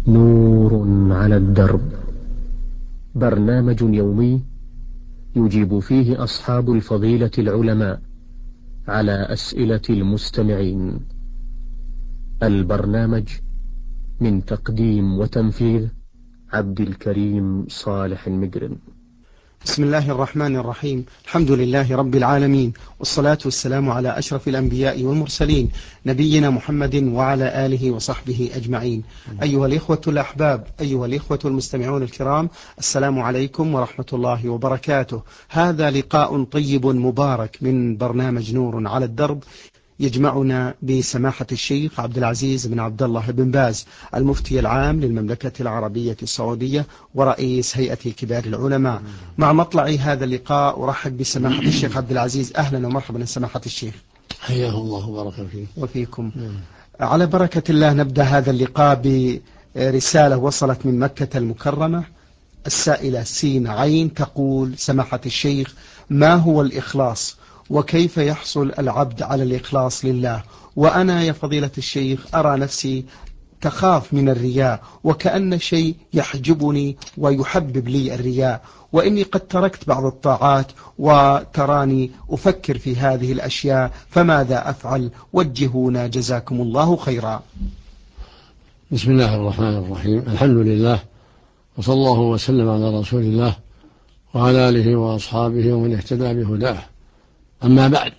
نور على الدرب، برنامج يومي يجيب فيه أصحاب الفضيلة العلماء على أسئلة المستمعين. البرنامج من تقديم وتنفيذ عبد الكريم صالح المجرم. بسم الله الرحمن الرحيم. الحمد لله رب العالمين، والصلاة والسلام على أشرف الأنبياء والمرسلين، نبينا محمد وعلى آله وصحبه أجمعين. أيها الإخوة الأحباب، أيها الإخوة المستمعون الكرام، السلام عليكم ورحمة الله وبركاته. هذا لقاء طيب مبارك من برنامج نور على الدرب، يجمعنا بسماحة الشيخ عبد العزيز بن عبد الله بن باز، المفتي العام للمملكة العربية السعودية ورئيس هيئة كبار العلماء. مع مطلع هذا اللقاء أرحب بسماحة الشيخ عبد العزيز. أهلا ومرحبا سماحة الشيخ. حياه الله وبارك فيه. وفيكم. على بركة الله نبدأ هذا اللقاء برسالة وصلت من مكة المكرمة. السائلة سين عين تقول: سماحة الشيخ، ما هو الإخلاص؟ وكيف يحصل العبد على الإخلاص لله؟ وأنا يا فضيلة الشيخ أرى نفسي تخاف من الرياء، وكأن شيء يحجبني ويحبب لي الرياء، وإني قد تركت بعض الطاعات وتراني أفكر في هذه الأشياء، فماذا أفعل؟ وجهونا جزاكم الله خيرا. بسم الله الرحمن الرحيم. الحمد لله، وصلى الله وسلم على رسول الله وعلى آله وأصحابه ومن اهتدى بهداه. أما بعد،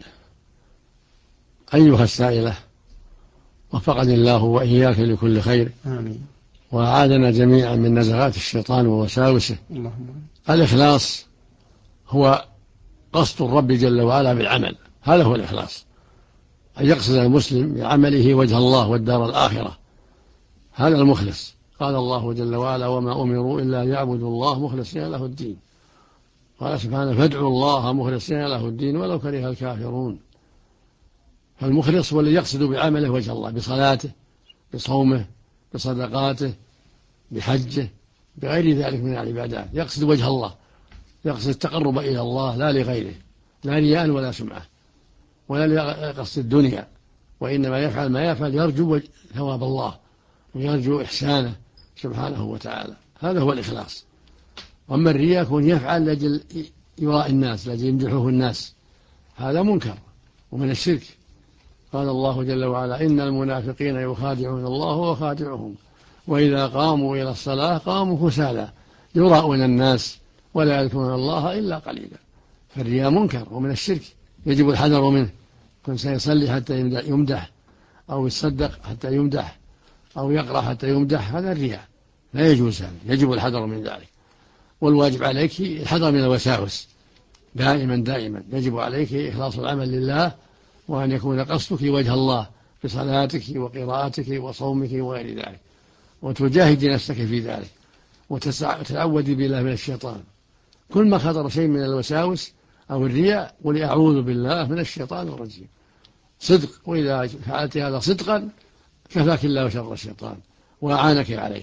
أيها السائلة، وفقني الله وإياك لكل خير. آمين. وأعاذنا جميعا من نزغات الشيطان ووساوسه. اللهم. الإخلاص هو قصد الرب جل وعلا بالعمل، هذا هو الإخلاص، أن يقصد المسلم بعمله وجه الله والدار الآخرة، هذا المخلص. قال الله جل وعلا: وما أمروا إلا ليعبدوا الله مخلصين له الدين. قال سبحانه: فادعوا الله مخلصين له الدين ولو كره الكافرون. فالمخلص هو الذي يقصد بعمله وجه الله، بصلاته، بصومه، بصدقاته، بحجه، بغير ذلك من العبادات، يقصد وجه الله، يقصد التقرب إلى الله لا لغيره، لا رياء ولا سمعة ولا لقصد الدنيا، وإنما يفعل ما يفعل يرجو ثواب الله ويرجو إحسانه سبحانه وتعالى. هذا هو الإخلاص. وأما الرياء يكون يفعل لأجل يراء الناس، لأجل يمدحه الناس، هذا منكر ومن الشرك. قال الله جل وعلا: إن المنافقين يخادعون الله وخادعهم وإذا قاموا إلى الصلاة قاموا كسالى يراءون الناس ولا يذكرون الله إلا قليلا. فالرياء منكر ومن الشرك، يجب الحذر منه. كن سيصلي حتى يمدح، أو يتصدق حتى يمدح، أو يقرأ حتى يمدح، هذا الرياء لا يجوز، هذا يجب الحذر من ذلك. والواجب عليك الحذر من الوساوس دائما يجب عليك إخلاص العمل لله، وأن يكون قصدك وجه الله بصلاتك وقراءتك وصومك وغير ذلك، وتجاهد نفسك في ذلك، وتتعوذ بالله من الشيطان. كل ما خطر شيء من الوساوس أو الرياء قل أعوذ بالله من الشيطان الرجيم، صدق. وإذا فعلت هذا صدقا كفاك الله شر الشيطان وأعانك عليه.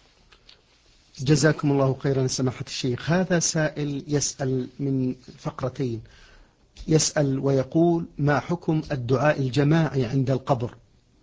جزاكم الله خيرا سماحة الشيخ. هذا سائل يسأل من فقرتين، يسأل ويقول: ما حكم الدعاء الجماعي عند القبر؟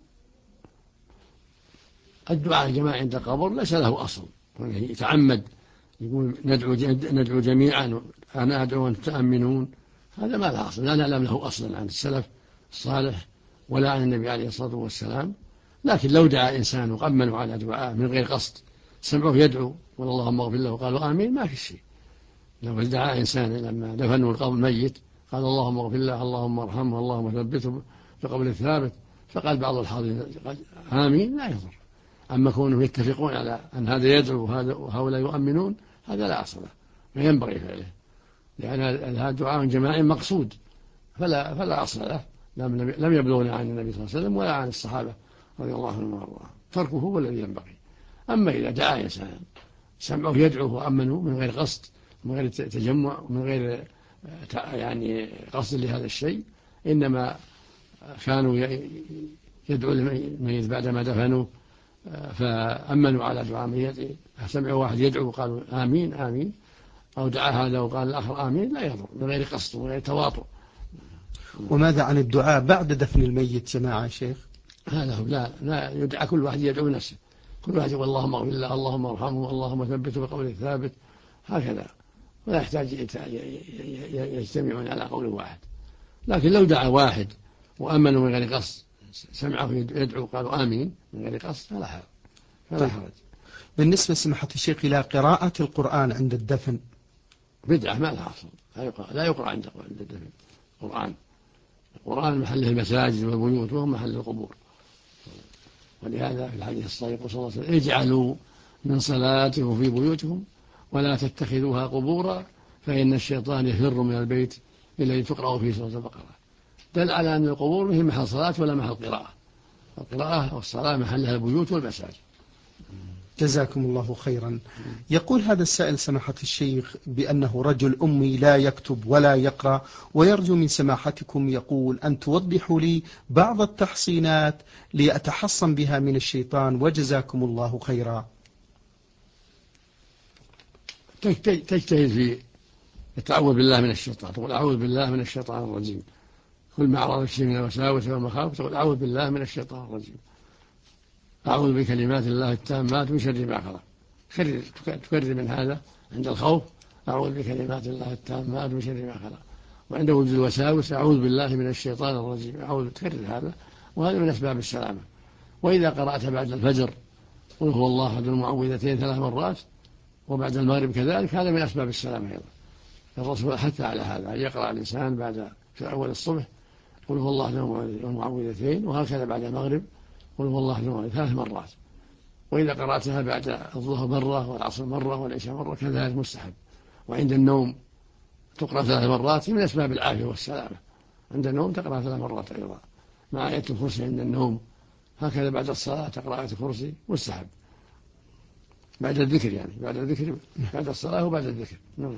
الدعاء الجماعي عند القبر ليس له أصل، يتعمد يقول ندعو جميعا، أنا أدعو وأنتم تأمنون، هذا ما له أصل، لا نعلم له أصلا عن السلف الصالح ولا عن النبي عليه الصلاة والسلام. لكن لو دعا إنسان وأمنوا على دعاء من غير قصد، سمعوه يدعو واللهم اغفر له وقالوا آمين، ما في شيء. لو دعا إنسان لما دفنوا القبر الميت قال اللهم اغفر له اللهم ارحمه اللهم ثبته في قبر الثابت، فقال بعض الحاضرين آمين، لا يضر. أما كونهم يتفقون على أن هذا يدعو وهؤلاء يؤمنون، هذا لا أصل له وينبغي فعله، لأن هذا دعاء جماعي مقصود فلا أصل له، لم يبلغنا عن النبي صلى الله عليه وسلم ولا عن الصحابة رضي الله عنهم وارضاهم، تركه هو الذي ينبغي. أما إذا دعا إنسان سمعوه يدعوه وأمنوا من غير قصد، من غير تجمع، من غير يعني قصد لهذا الشيء، إنما كانوا يدعو الميت بعدما دفنوا فأمنوا على دعاء الميت، سمعوا واحد يدعو وقالوا آمين آمين، أو دعا هذا وقال الآخر آمين، لا يضر، من غير قصد ومن غير تواطؤ. وماذا عن الدعاء بعد دفن الميت جماعة شيخ؟ هذا هو، لا يدعى، كل واحد يدعو نفسه، كل واحد يقول اللهم اغفر له، اللهم ارحمه، اللهم ثبته بقول الثابت، هكذا، ولا يحتاج يجتمعون على قول واحد. لكن لو دعا واحد وأمنوا من غير قصد، سمعه يدعو قالوا آمين من غير قصد فلا حرج. بالنسبة سماحة الشيخ إلى قراءة القرآن عند الدفن، بدعة ما لها أصل، لا يقرأ عند الدفن. القرآن محله المساجد والبيوت وهو محل القبور، ولهذا في الحديث الصحيح صلى الله عليه وسلم اجعلوا من صلاتكم في بيوتكم ولا تتخذوها قبورا فإن الشيطان يفر من البيت الذي تقرأ فيه سورة البقرة. دل على أن القبور هي محل صلاة ولا محل قراءة. القراءة والصلاة محلها البيوت والمساجد. جزاكم الله خيرا. يقول هذا السائل سماحة الشيخ بأنه رجل أمي لا يكتب ولا يقرأ، ويرجو من سماحتكم يقول أن توضحوا لي بعض التحصينات لأتحصن بها من الشيطان، وجزاكم الله خيرا. تجتهد في التعوذ بالله من الشيطان، تقول أعوذ بالله من الشيطان الرجيم. كل ما أعرض الشيء من الوساوس والمخاوف تقول أعوذ بالله من الشيطان الرجيم، أعوذ بكلمات الله التامات من شر ما خلق. تكرر من هذا عند الخوف، أعوذ بكلمات الله التامات من شر ما خلق. وعند وجود الوساوس أعوذ بالله من الشيطان الرجيم، تكرر هذا، وهذا من أسباب السلامة. وإذا قرأت بعد الفجر قل هو الله أحد المعوذتين 3 مرات، وبعد المغرب كذلك، هذا من أسباب السلامة أيضا. الرسول حتى على هذا أن يقرأ الإنسان في أول الصبح قل هو الله أحد المعوذتين، وهكذا بعد المغرب قل هو الله أحد المعوذتين 3 مرات. وإذا قرأتها بعد الظهر مرة والعصر مرة والعشاء مرة كذلك مستحب. وعند النوم تقرأ 3 مرات من أسباب العافية والسلامة. عند النوم تقرأ 3 مرات أيضا مع آية الكرسي عند النوم. هكذا بعد الصلاة تقرأ آية الكرسي مستحب بعد الذكر، يعني بعد الصلاة وبعد الذكر.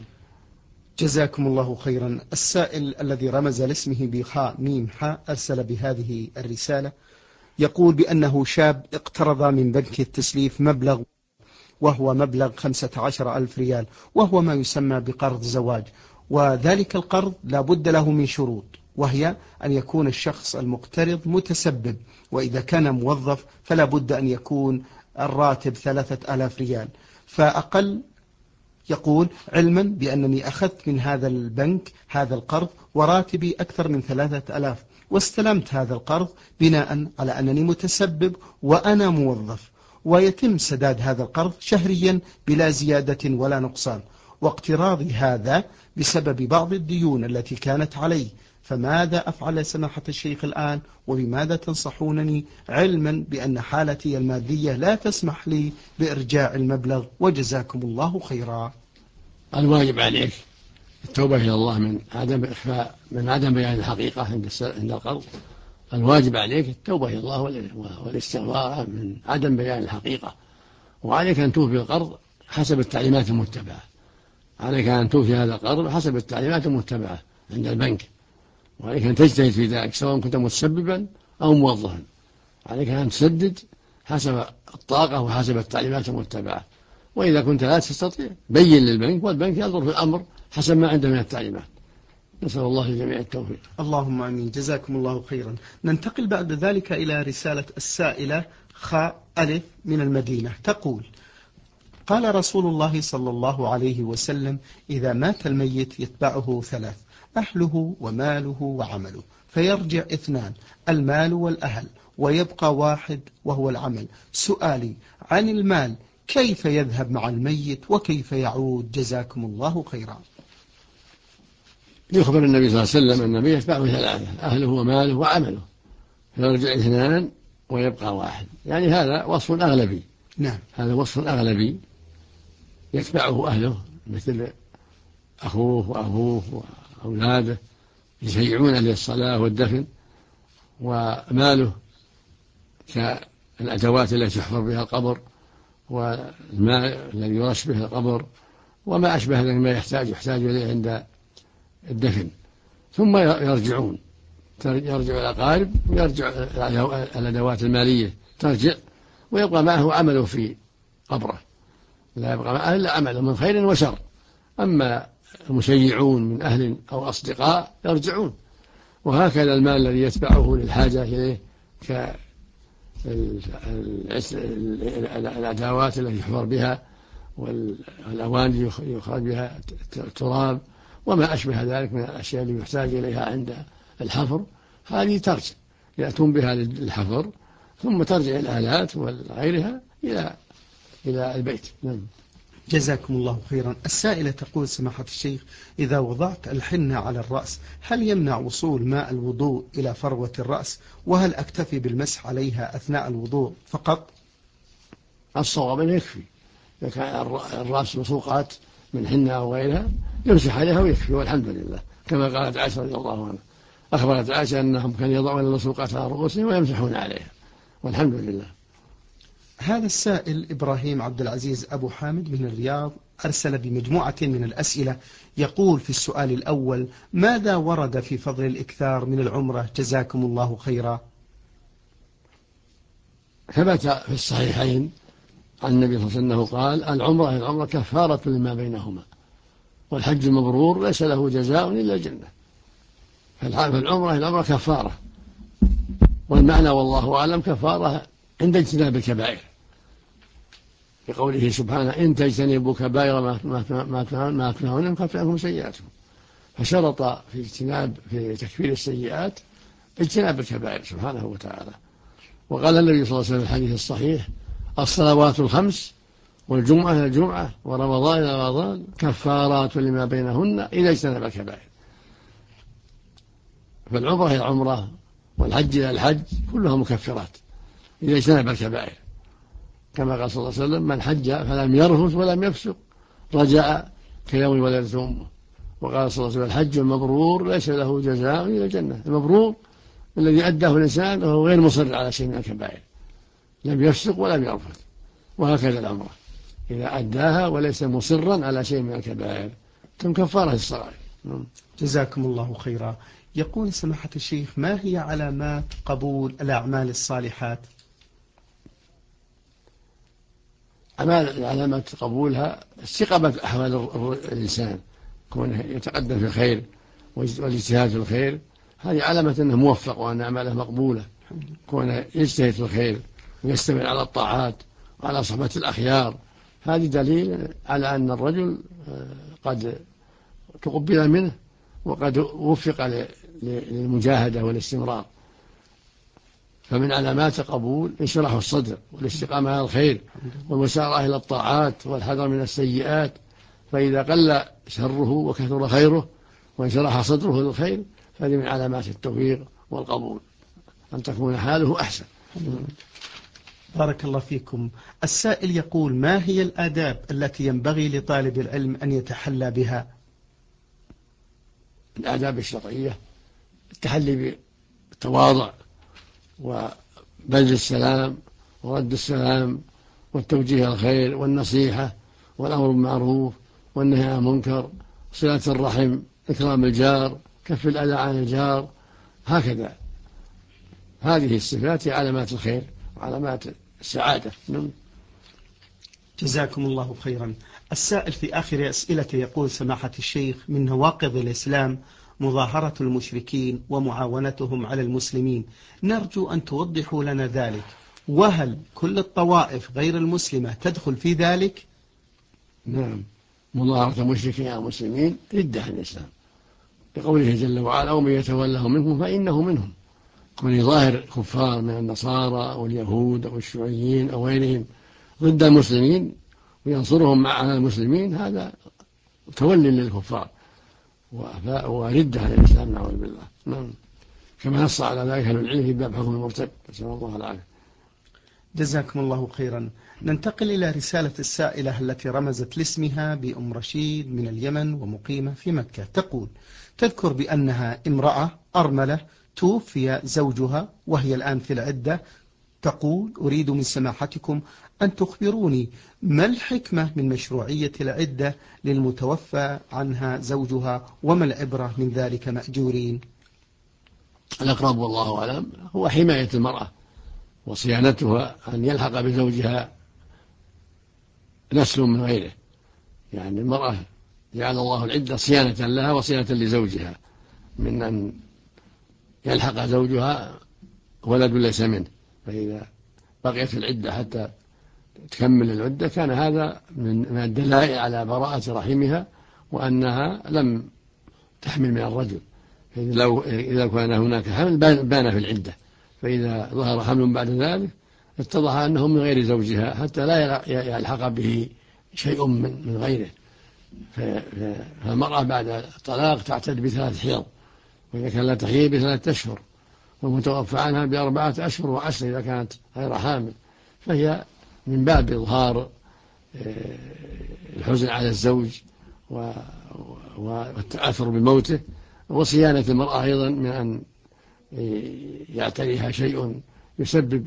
جزاكم الله خيرا. السائل الذي رمز لاسمه بخاء ميم حاء أرسل بهذه الرسالة، يقول بأنه شاب اقترض من بنك التسليف مبلغ، وهو مبلغ 15,000 ريال، وهو ما يسمى بقرض زواج. وذلك القرض لا بد له من شروط، وهي أن يكون الشخص المقترض متسبب، وإذا كان موظف فلا بد أن يكون الراتب 3,000 ريال فأقل. يقول علما بأنني أخذت من هذا البنك هذا القرض وراتبي أكثر من 3,000، واستلمت هذا القرض بناء على أنني متسبب وأنا موظف، ويتم سداد هذا القرض شهريا بلا زيادة ولا نقصان، واقتراضي هذا بسبب بعض الديون التي كانت علي. فماذا أفعل سماحة الشيخ الآن، وبماذا تنصحونني، علما بأن حالتي المادية لا تسمح لي بإرجاع المبلغ، وجزاكم الله خيرا. الواجب عليك التوبة إلى الله من عدم بيان الحقيقة عند القرض. الواجب عليك التوبة إلى الله والاستغفار من عدم بيان الحقيقة، وعليك أن توفي القرض حسب التعليمات المتبعة. عليك أن توفي هذا القرض حسب التعليمات المتبعة عند البنك، وعليك أن تجتهد في ذلك سواء كنت متسببا أو موظفا. عليك أن تسدد حسب الطاقة وحسب التعليمات المتبعة. وإذا كنت لا تستطيع بين للبنك، والبنك ينظر في الأمر حسب ما عنده من التعليمات. نسأل الله للجميع التوفيق. اللهم آمين. جزاكم الله خيرا. ننتقل بعد ذلك إلى رسالة السائلة خاء ألف من المدينة، تقول: قال رسول الله صلى الله عليه وسلم: إذا مات الميت يتبعه 3: أهله وماله وعمله، فيرجع 2: المال والأهل، ويبقى 1 وهو العمل. سؤالي عن المال، كيف يذهب مع الميت وكيف يعود؟ جزاكم الله خيرا. يخبر النبي صلى الله عليه وسلم أن النبي يتبعه 3: أهله وماله وعمله، فيرجع 2 ويبقى 1. يعني هذا وصف أغلبي. نعم، هذا وصف أغلبي. يتبعه أهله مثل أخوه وأبوه وأولاده يشيعون للصلاة والدفن، وماله كالأدوات التي يحفر بها القبر والماء الذي يرش به القبر وما أشبه ذلك ما يحتاج إليه عند الدفن. ثم يرجع الأقارب ويرجع الأدوات المالية ترجع، ويبقى معه عمله في قبره، لا يبقى معه إلا عمله من خير وشر. أما المشيعون من أهل أو أصدقاء يرجعون. وهكذا المال الذي يتبعه للحاجة إليه الأدوات التي يحفر بها والأواني يخرج بها التراب وما أشبه ذلك من الأشياء اللي يحتاج إليها عند الحفر، هذه ترجع يأتون بها للحفر ثم ترجع الآلات وغيرها إلى البيت. نعم. جزاكم الله خيرا. السائلة تقول سماحة الشيخ: إذا وضعت الحنة على الرأس هل يمنع وصول ماء الوضوء إلى فروة الرأس؟ وهل أكتفي بالمسح عليها أثناء الوضوء فقط؟ الصواب أنه يكفي، إذا كان الرأس مسوقات من حنة أو غيرها يمسح عليها ويكفي والحمد لله، كما قالت عائشة رضي الله عنها، أخبرت عائشة أنهم كانوا يضعون المسوقات على رؤوسهم ويمسحون عليها والحمد لله. هذا السائل إبراهيم عبد العزيز أبو حامد من الرياض أرسل بمجموعة من الأسئلة، يقول في السؤال الأول: ماذا ورد في فضل الإكثار من العمرة جزاكم الله خيرا؟ ثبت في الصحيحين عن النبي صلى الله عليه وسلم قال: العمرة كفارة لما بينهما، والحج المبرور ليس له جزاء إلا الجنة. فالعمرة كفارة، والمعنى والله أعلم كفارة عند اجتناب الكبائر، بقوله سبحانه: إن تجتنبوا كبائر ما تنهون نكفر عنكم سيئاتكم. فشرط في تكفير السيئات اجتناب الكبائر سبحانه وتعالى. وقال النبي صلى الله عليه وسلم في الحديث الصحيح: الصلوات الخمس والجمعة إلى الجمعة ورمضان إلى رمضان كفارات لما بينهن إذا اجتنب الكبائر. فالعمرة إلى العمرة والحج إلى الحج كلها مكفرات إذا اجتنب الكبائر، كما قال صلى الله عليه وسلم: من حج فلم يرفث ولم يفسق رجع كيوم ولدته أمه. وقال صلى الله عليه وسلم: الحج المبرور ليس له جزاء إلا الجنة. المبرور الذي أداه الإنسان وهو غير مصر على شيء من الكبائر، لم يفسق ولم يرفث. وهكذا العمرة إذا أداها وليس مصرا على شيء من الكبائر تم كفارة الصغائر. جزاكم الله خيرا. يقول سماحة الشيخ: ما هي علامات قبول الأعمال الصالحات؟ علامات قبولها استقامة أحوال الإنسان، كونه يتقدم في الخير والاجتهاد في الخير، هذه علامة أنه موفق وأن أعماله مقبولة، كونه يجتهد في الخير ويستمر على الطاعات وعلى صحبة الأخيار، هذه دليل على أن الرجل قد تقبل منه وقد وفق للمجاهدة والاستمرار. فمن علامات قبول انشراح الصدر والاستقامة على الخير والمسارعة إلى الطاعات والحذر من السيئات، فإذا قل شره وكثر خيره وانشرح صدره للخير فهذه من علامات التوفيق والقبول، أن تكون حاله أحسن. بارك الله فيكم. السائل يقول: ما هي الآداب التي ينبغي لطالب العلم أن يتحلى بها؟ الآداب الشرعية: التحلي بالتواضع وبذل السلام ورد السلام والتوجيه الخير والنصيحة والأمر بالمعروف والنهي عن المنكر، صلة الرحم، إكرام الجار، كف الأذى عن الجار، هكذا. هذه الصفات علامات الخير وعلامات السعادة. جزاكم الله خيرا. السائل في آخر أسئلته يقول: سماحة الشيخ، من نواقض الإسلام مظاهرة المشركين ومعاونتهم على المسلمين، نرجو أن توضحوا لنا ذلك، وهل كل الطوائف غير المسلمة تدخل في ذلك؟ نعم، مظاهرة المشركين على المسلمين ردة عن الإسلام، بقوله جل وعلا: ومن يتولهم منهم فإنه منهم. كون ظاهر كفار من النصارى أو اليهود أو الشيوعيين أو غيرهم ضد المسلمين وينصرهم مع المسلمين، هذا تولي للكفار وردة عن الإسلام نعوذ بالله. نعم، كما نص على ذلك أهل العلم في باب حكم المرتد، نسأل الله العافية. جزاكم الله خيرا. ننتقل إلى رسالة السائلة التي رمزت لاسمها بأم رشيد من اليمن ومقيمة في مكة. تقول: تذكر بأنها امرأة أرملة توفي زوجها وهي الآن في العدة. تقول: أريد من سماحتكم أن تخبروني ما الحكمة من مشروعية العدة للمتوفى عنها زوجها، وما العبرة من ذلك مأجورين؟ الأقرب والله أعلم هو حماية المرأة وصيانتها، أن يلحق بزوجها نسل من غيره، يعني المرأة جعل الله العدة صيانة لها وصيانة لزوجها من أن يلحق زوجها ولد ليس منه، فإذا بقيت العدة حتى تكمل العدة، كان هذا من الدلائل على براءة رحمها وأنها لم تحمل من الرجل. إذا كان هناك حمل بان في العدة، فإذا ظهر حمل بعد ذلك اتضح أنه من غير زوجها حتى لا يلحق به شيء من غيره. فالمرأة بعد الطلاق تعتد ب3 حيض، وإذا كان لا تحيض ب3 أشهر، والمتوفى عنها ب4 أشهر و10 إذا كانت غير حامل. فهي من باب إظهار الحزن على الزوج والتأثر بموته، وصيانة المرأة أيضا من أن يعتريها شيء يسبب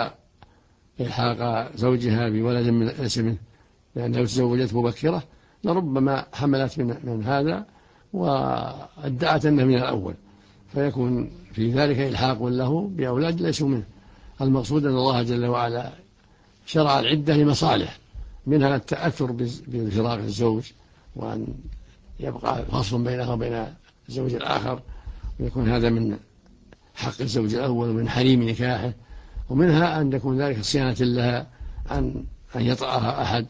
إلحاق زوجها بولد من اسمه، لأنها تزوجت مبكرة لربما حملت من هذا وادعت أنه من الأول، فيكون في ذلك إلحاق له بأولاد ليسوا منه. المقصود أن الله جل وعلا شرع العدة لمصالح، منها التأثر بفراق الزوج، وأن يبقى فصل بينه وبين الزوج الآخر، ويكون هذا من حق الزوج الأول ومن حريم نكاحه، ومنها أن يكون ذلك صيانة لها عن أن يطأها أحد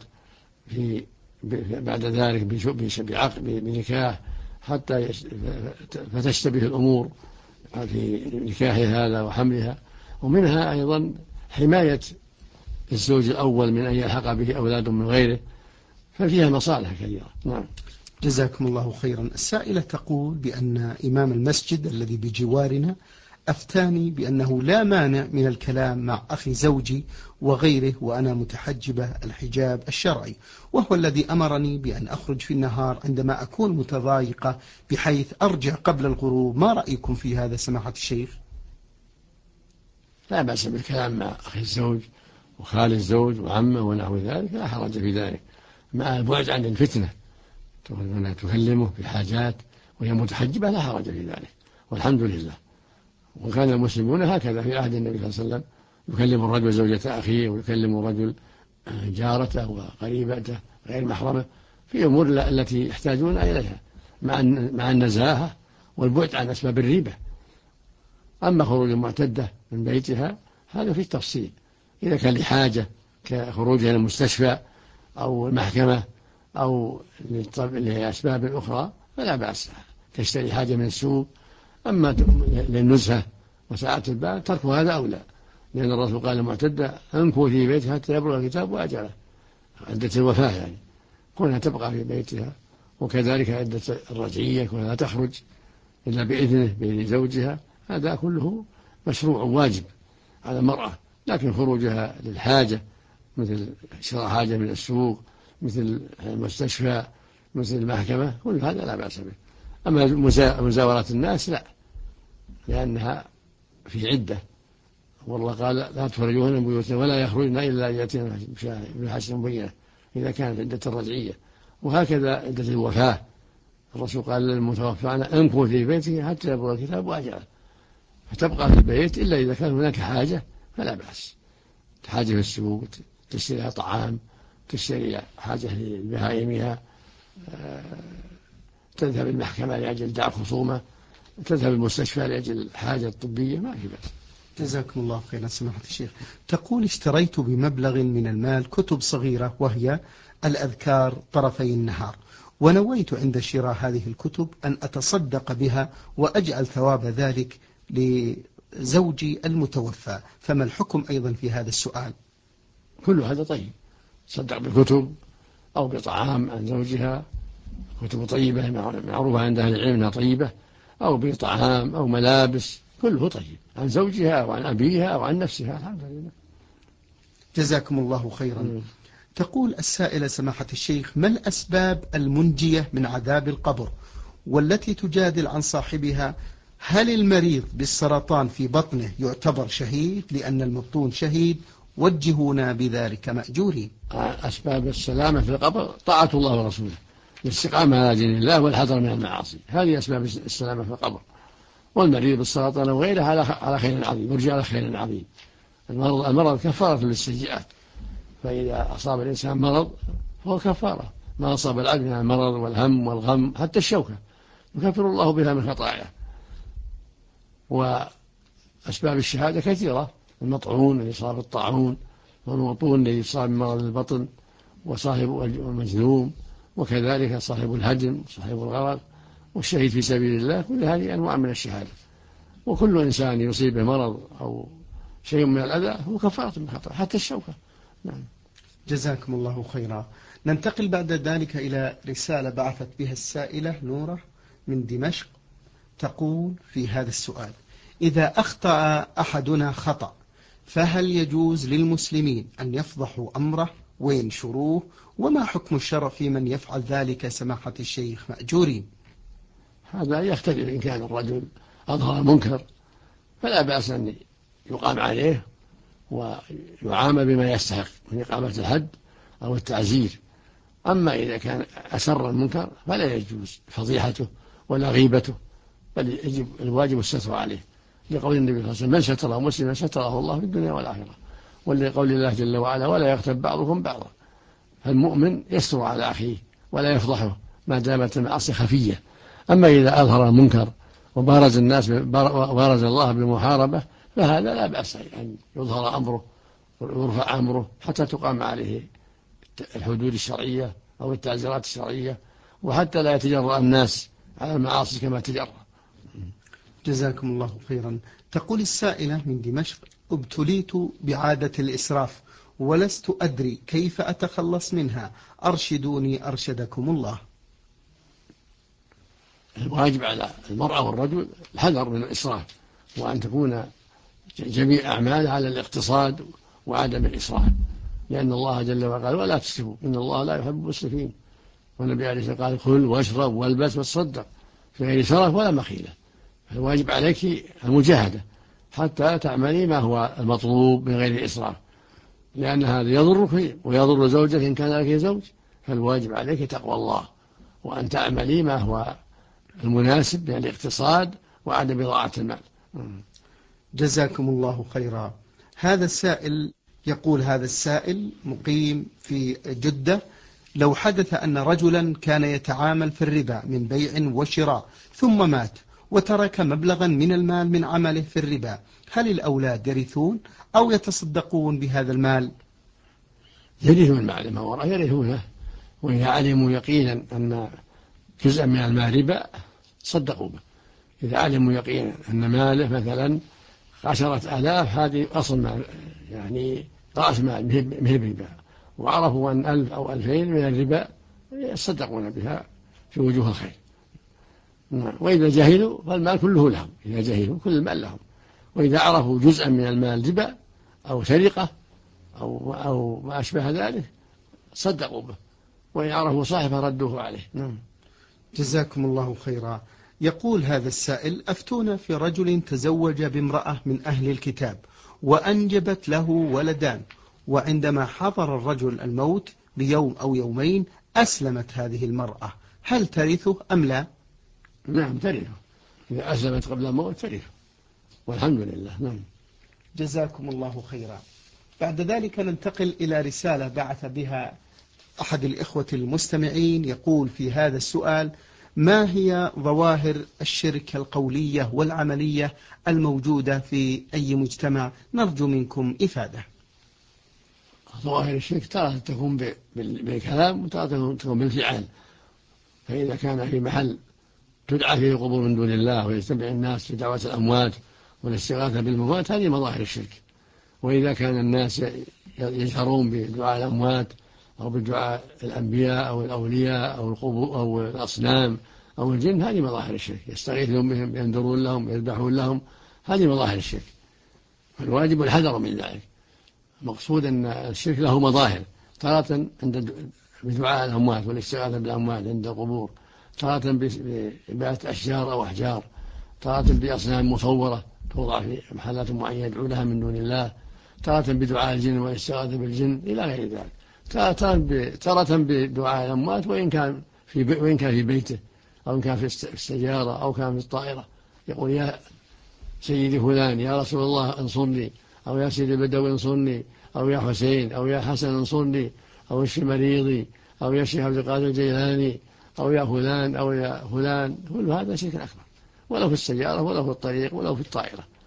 بعد ذلك بنكاح حتى فتشتبه الأمور في نكاحها هذا وحملها. ومنها أيضا حماية الزوج الأول من أن يلحق به أولاد من غيره، ففيها مصالح كثيرة. نعم. جزاكم الله خيرا. السائلة تقول بأن إمام المسجد الذي بجوارنا أفتاني بأنه لا مانع من الكلام مع أخي زوجي وغيره وأنا متحجبة الحجاب الشرعي، وهو الذي أمرني بأن أخرج في النهار عندما أكون متضايقة بحيث أرجع قبل الغروب. ما رأيكم في هذا سماحة الشيخ؟ لا بأس بالكلام مع أخي الزوج وخال الزوج وعمه ونحو ذلك، لا حرج في ذلك، مع البعد عن الفتنة. تكلمه في حاجات وهي متحجبة لا حرج في ذلك، والحمد لله. وكان المسلمون هكذا في عهد النبي صلى الله عليه وسلم، يكلم الرجل زوجة أخيه، ويكلم الرجل جارته وقريبته غير محرمه في أمور التي يحتاجون إليها مع النزاهة والبعد عن أسباب الريبة. أما خروج المعتدة من بيتها هذا في التفصيل، إذا كان لحاجة كخروجها إلى المستشفى أو المحكمة أو لأسباب أخرى فلا بأس، تشتري حاجة من السوق. أما للنزهة وساعة البال ترك هذا أولى، لأن الرسول قال المعتدة أنكو في بيتها حتى يبلغ الكتاب وأجله، عدة الوفاة يعني كونها تبقى في بيتها. وكذلك عدة الرجعية كونها لا تخرج إلا بإذنه بإذن زوجها، هذا كله مشروع واجب على المرأة. لكن خروجها للحاجة مثل شراء حاجة من السوق، مثل المستشفى، مثل المحكمة، كل هذا لا بأس به. أما مزاورات الناس لا، لأنها في عدة، والله قال لا تخرجوهن من بيوتهن ولا يخرجن إلا يأتين بحسن مبينة إذا كانت عدة الرجعية. وهكذا عدة الوفاة، الرسول قال للمتوفى عنه امكث في بيته حتى يبلغ الكتاب وأجله، فتبقى في البيت إلا إذا كان هناك حاجة فلا بأس، حاجة في السوق تشتري طعام، تشتري حاجة لبهائمها، تذهب المحكمة لأجل دع خصومة، تذهب المستشفى لأجل الحاجة الطبية، ما في بأس. جزاكم الله خيرا سماحة الشيخ. تقول اشتريت بمبلغ من المال كتب صغيرة وهي الأذكار طرفي النهار، ونويت عند شراء هذه الكتب أن أتصدق بها وأجعل ثواب ذلك لزوجي المتوفى، فما الحكم أيضا في هذا السؤال؟ كل هذا طيب، تصدق بكتب أو بطعام عن زوجها، كتب طيبة معروفة عند أهل العلم أنها طيبة، أو بطعام أو ملابس، كله طيب عن زوجها أو عن أبيها أو عن نفسها، الحمد لله. جزاكم الله خيرا. تقول السائلة سماحة الشيخ: ما الأسباب المنجية من عذاب القبر والتي تجادل عن صاحبها؟ هل المريض بالسرطان في بطنه يعتبر شهيد لأن المبطون شهيد؟ وجهونا بذلك مأجورين. أسباب السلامة في القبر طاعة الله ورسوله، الاستقامة على دين الله والحذر من المعاصي، هذه أسباب السلامة في القبر. والمريض بالسرطان وغيره على خير عظيم، يرجع على خير عظيم. المرض كفارة للسيئات، فإذا أصاب الإنسان مرض فهو كفارة، ما أصاب العبد من المرض والهم والغم حتى الشوكة يكفر الله بها من خطاياه. وأسباب الشهادة كثيرة، المطعون الذي يصاب بالطاعون، والمبطون الذي يصاب بمرض البطن، وصاحب المجذوم، وكذلك صاحب الهدم وصاحب الغرق والشهيد في سبيل الله. كل هذه أنواع من الشهادة، وكل إنسان يصيبه مرض أو شيء من الأذى هو كفارة من خطأ حتى الشوكة. نعم. جزاكم الله خيرا. ننتقل بعد ذلك إلى رسالة بعثت بها السائلة نورة من دمشق، تقول في هذا السؤال: إذا أخطأ أحدنا خطأ فهل يجوز للمسلمين أن يفضحوا أمره وينشروه؟ وما حكم الشرع في من يفعل ذلك سماحة الشيخ مأجورين؟ هذا يختلف. إن كان الرجل أظهر المنكر فلا بأس أن يقام عليه ويعامل بما يستحق من إقامة الحد أو التعزير. أما إذا كان أسر المنكر فلا يجوز فضيحته ولا غيبته، بل يجب الواجب الستر عليه، لقول النبي صلى الله عليه وسلم: من ستر مسلما ستره الله في الدنيا والآخرة. ولقول الله جل وعلا: ولا يغتب بعضكم بعضا. فالمؤمن يستر على أخيه ولا يفضحه ما دامت المعاصي خفية. أما إذا أظهر المنكر وبارز الناس وبارز الله بالمحاربة فهذا لا بأس أن يظهر أمره ويرفع أمره حتى تقام عليه الحدود الشرعية أو التعزيرات الشرعية، وحتى لا يتجرأ الناس على المعاصي كما تجرأ. جزاكم الله خيرا. تقول السائلة من دمشق: ابتليت بعادة الإسراف ولست أدري كيف أتخلص منها، أرشدوني أرشدكم الله. الواجب على المرأة والرجل الحذر من الإسراف، وأن تكون جميع أعمالها على الاقتصاد وعدم الإسراف، لأن الله جل وعلا قال: ولا تسرفوا إن الله لا يحب المسرفين. والنبي عليه الصلاة والسلام قال: كل واشرب والبس وتصدق في غير سرف ولا مخيلة. الواجب عليك المجاهدة حتى تعملي ما هو المطلوب من غير إسراف، لأن هذا يضرك ويضر زوجك إن كان لك زوج. فالواجب عليك تقوى الله، وأن تعملي ما هو المناسب من الاقتصاد وعدم إضاعة المال. جزاكم الله خيرا. هذا السائل يقول: هذا السائل مقيم في جدة، لو حدث أن رجلا كان يتعامل في الربا من بيع وشراء ثم مات وترك مبلغا من المال من عمله في الربا، هل الأولاد يرثون أو يتصدقون بهذا المال؟ يرثون المال ما وراء يرثونه، وإذا علموا يقينا أن جزءا من المال ربا صدقوا به. إذا علموا يقينا أن ماله مثلا 10,000 هذه أصل مال، يعني رأس مال مهب ربا، وعرفوا أن 1000 أو 2000 من الربا يصدقون بها في وجوه الخير. وإذا جهلوا فالمال كله لهم، إذا جهلوا كل المال لهم. وإذا عرفوا جزءا من المال ربا أو سرقة أو ما أشبه ذلك صدقوا به، وإن عرفوا صاحبه ردوه عليه. جزاكم الله خيرا. يقول هذا السائل: أفتونا في رجل تزوج بامرأة من أهل الكتاب وأنجبت له ولدان، وعندما حضر الرجل الموت بيوم أو يومين أسلمت هذه المرأة، هل ترثه أم لا؟ نعم ترثه، إذا أسلمت قبل الموت ترثه، والحمد لله. نعم. جزاكم الله خيرا. بعد ذلك ننتقل إلى رسالة بعث بها أحد الإخوة المستمعين، يقول في هذا السؤال: ما هي ظواهر الشرك القولية والعملية الموجودة في أي مجتمع؟ نرجو منكم إفادة. ظواهر الشرك تارة تكون بالكلام وتارة تكون بالفعل. فإذا كان في محل تدعى فيه القبور من دون الله ويجتمع الناس في دعوة الأموات والاستغاثة بالموات هذه مظاهر الشرك. وإذا كان الناس يجهرون بدعاء الأموات أو بدعاء الأنبياء أو الأولياء أو القبور أو الأصنام أو الجن هذه مظاهر الشرك، يستغيثون بهم ينذرون لهم يذبحون لهم، هذه مظاهر الشرك. فالواجب الحذر من ذلك. المقصود أن الشرك له مظاهر، تارة عند بدعاء الأموات والاستغاثة بالأموات عند القبور، تارة بعبادة أشجار أو أحجار، تارة بأصنام مصورة توضع في محلات معينة يدعو لها من دون الله، تارة بدعاء الجن والاستغاثة بالجن إلى غير ذلك، تارة بدعاء الأموات وإن كان في بيته أو إن كان في السيارة أو كان في الطائرة، يقول: يا سيدي فلان، يا رسول الله انصرني، أو يا سيدي البدوي انصرني، أو يا حسين، أو يا حسن انصرني، أو اشف مريضي، أو يا شيخ عبد القادر الجيلاني، أو يا فلان أو يا فلان. كل هذا شرك أكبر، ولو في السيارة ولو في الطريق ولو في الطائرة.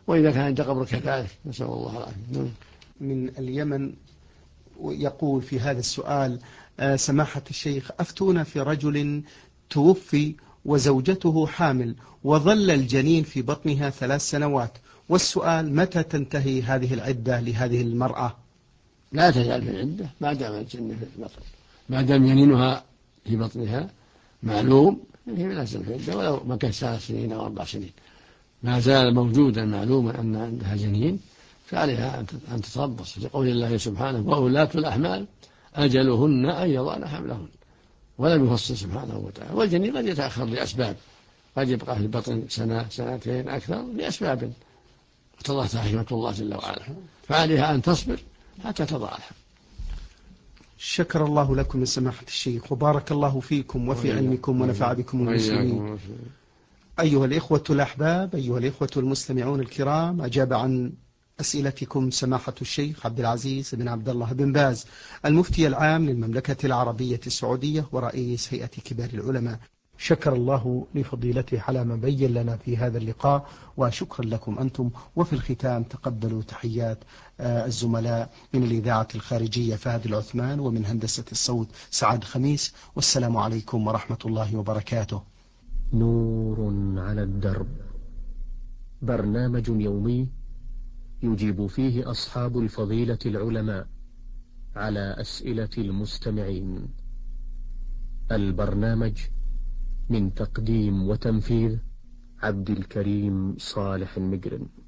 وإذا كان عند قبر كذلك، نسأل الله العافية. من اليمن يقول في هذا السؤال: سماحة الشيخ، أفتونا في رجل توفي وزوجته حامل وظل الجنين في بطنها 3 سنوات، والسؤال: متى تنتهي هذه العدة لهذه المرأة؟ لا تزال في العدة ما دام الجنين في البطن، ما دام جنينها في بطنها معلوم هي لازم في العدة، ولو ما كان 3 سنين أو 4 سنين ما زال موجودا معلوما أن عندها جنين، فعليها أن تتربص، لقول الله سبحانه: وأولاة الأحمال أجلهن أن يضعن حملهن. ولم يفصل سبحانه وتعالى. والجنين قد يتأخر لأسباب، قد يبقى في البطن 1 2 أكثر لأسباب اقتضتها حكمة الله جل وعلا، فعليها أن تصبر حتى تضع الحمل. شكر الله لكم من سماحة الشيخ، وبارك الله فيكم وفي علمكم ونفع بكم المسلمين. أيها الإخوة الأحباب، أيها الإخوة المستمعون الكرام، أجاب عن أسئلتكم سماحة الشيخ عبد العزيز بن عبد الله بن باز، المفتي العام للمملكة العربية السعودية ورئيس هيئة كبار العلماء. شكر الله لفضيلته على ما بين لنا في هذا اللقاء، وشكرا لكم أنتم. وفي الختام تقبلوا تحيات الزملاء من الإذاعة الخارجية فهد العثمان، ومن هندسة الصوت سعد خميس، والسلام عليكم ورحمة الله وبركاته. نور على الدرب، برنامج يومي يجيب فيه أصحاب الفضيلة العلماء على أسئلة المستمعين. البرنامج من تقديم وتنفيذ عبد الكريم صالح المجرم.